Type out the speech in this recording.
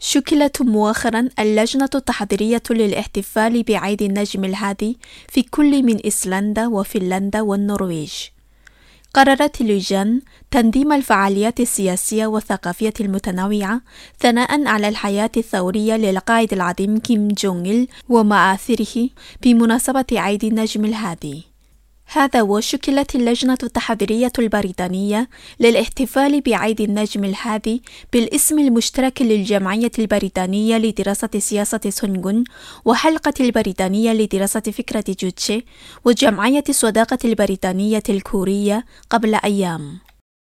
شكلت مؤخرا اللجنة التحضيرية للاحتفال بعيد النجم الهادي في كل من إيسلندا وفنلندا والنرويج. قررت اللجان تنظيم الفعاليات السياسية والثقافية المتنوعة ثناء على الحياة الثورية للقائد العظيم كيم جونغ إل ومآثره بمناسبة عيد النجم الهادي. هذا وشكلت اللجنة التحضيرية البريطانية للاحتفال بعيد النجم الهادي بالاسم المشترك للجمعية البريطانية لدراسة سياسة سونغون وحلقة البريطانية لدراسة فكرة جوتشي وجمعية الصداقة البريطانية الكورية قبل أيام.